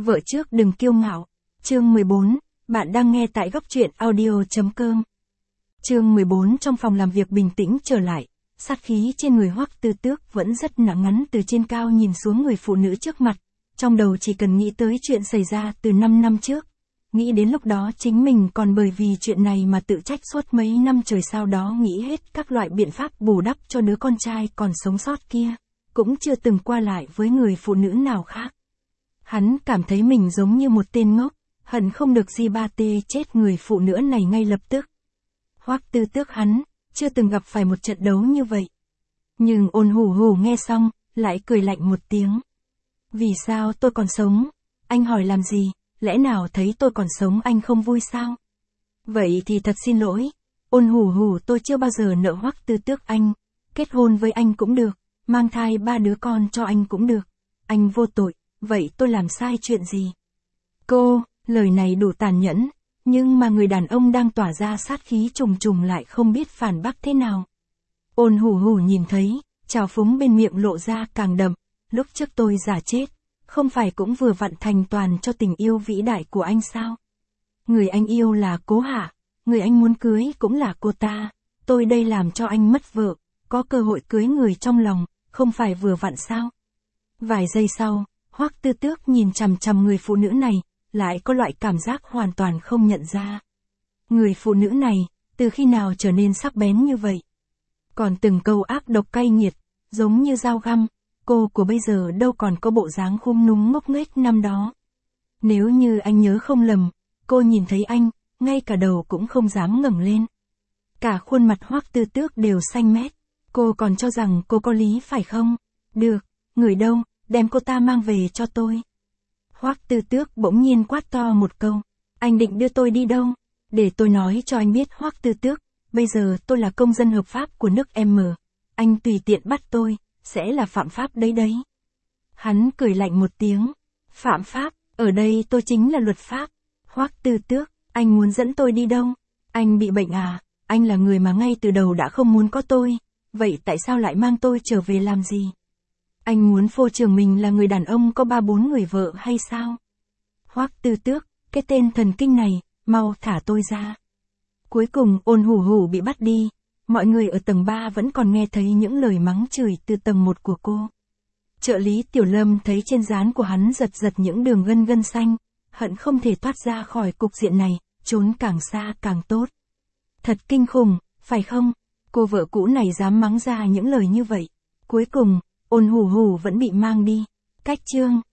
Vợ trước đừng kiêu ngạo. Chương 14, bạn đang nghe tại góc truyện audio.com. Chương 14. Trong phòng làm việc bình tĩnh trở lại, sát khí trên người Hoắc Tư Tước vẫn rất nặng ngắn. Từ trên cao nhìn xuống người phụ nữ trước mặt, trong đầu chỉ cần nghĩ tới chuyện xảy ra từ 5 năm trước. Nghĩ đến lúc đó chính mình còn bởi vì chuyện này mà tự trách suốt mấy năm trời, sau đó nghĩ hết các loại biện pháp bù đắp cho đứa con trai còn sống sót kia, cũng chưa từng qua lại với người phụ nữ nào khác. Hắn cảm thấy mình giống như một tên ngốc, hận không được Di Ba Tê chết người phụ nữ này ngay lập tức. Hoắc Tư Tước hắn chưa từng gặp phải một trận đấu như vậy. Nhưng Ôn Hủ Hủ nghe xong, lại cười lạnh một tiếng. Vì sao tôi còn sống? Anh hỏi làm gì? Lẽ nào thấy tôi còn sống anh không vui sao? Vậy thì thật xin lỗi. Ôn Hủ Hủ, tôi chưa bao giờ nợ Hoắc Tư Tước anh. Kết hôn với anh cũng được, mang thai 3 đứa con cho anh cũng được. Anh vô tội, vậy tôi làm sai chuyện gì? Cô, lời này đủ tàn nhẫn, nhưng mà người đàn ông đang tỏa ra sát khí trùng trùng lại không biết phản bác thế nào. Ôn Hủ Hủ nhìn thấy, trào phúng bên miệng lộ ra càng đậm. Lúc trước tôi giả chết, không phải cũng vừa vặn thành toàn cho tình yêu vĩ đại của anh sao? Người anh yêu là Cố Hạ, người anh muốn cưới cũng là cô ta. Tôi đây làm cho anh mất vợ, có cơ hội cưới người trong lòng, không phải vừa vặn sao? Vài giây sau, Hoắc Tư Tước nhìn chằm chằm người phụ nữ này, lại có loại cảm giác hoàn toàn không nhận ra. Người phụ nữ này, từ khi nào trở nên sắc bén như vậy? Còn từng câu ác độc cay nghiệt, giống như dao găm, cô của bây giờ đâu còn có bộ dáng khum núm ngốc nghếch năm đó. Nếu như anh nhớ không lầm, cô nhìn thấy anh, ngay cả đầu cũng không dám ngẩng lên. Cả khuôn mặt Hoắc Tư Tước đều xanh mét, cô còn cho rằng cô có lý phải không? Được, người đâu, đem cô ta mang về cho tôi. Hoắc Tư Tước bỗng nhiên quát to một câu, anh định đưa tôi đi đâu? Để tôi nói cho anh biết Hoắc Tư Tước, bây giờ tôi là công dân hợp pháp của nước M. Anh tùy tiện bắt tôi, sẽ là phạm pháp đấy. Hắn cười lạnh một tiếng, phạm pháp, ở đây tôi chính là luật pháp. Hoắc Tư Tước, anh muốn dẫn tôi đi đâu? Anh bị bệnh à? Anh là người mà ngay từ đầu đã không muốn có tôi, vậy tại sao lại mang tôi trở về làm gì? Anh muốn phô trương mình là người đàn ông có 3-4 người vợ hay sao? Hoắc Tư Tước, cái tên thần kinh này, mau thả tôi ra. Cuối cùng Ôn Hủ Hủ bị bắt đi, mọi người ở tầng 3 vẫn còn nghe thấy những lời mắng chửi từ tầng 1 của cô. Trợ lý Tiểu Lâm thấy trên trán của hắn giật giật những đường gân xanh, hận không thể thoát ra khỏi cục diện này, trốn càng xa càng tốt. Thật kinh khủng, phải không? Cô vợ cũ này dám mắng ra những lời như vậy. Cuối cùng, Ôn Hủ Hủ vẫn bị mang đi. Cách chương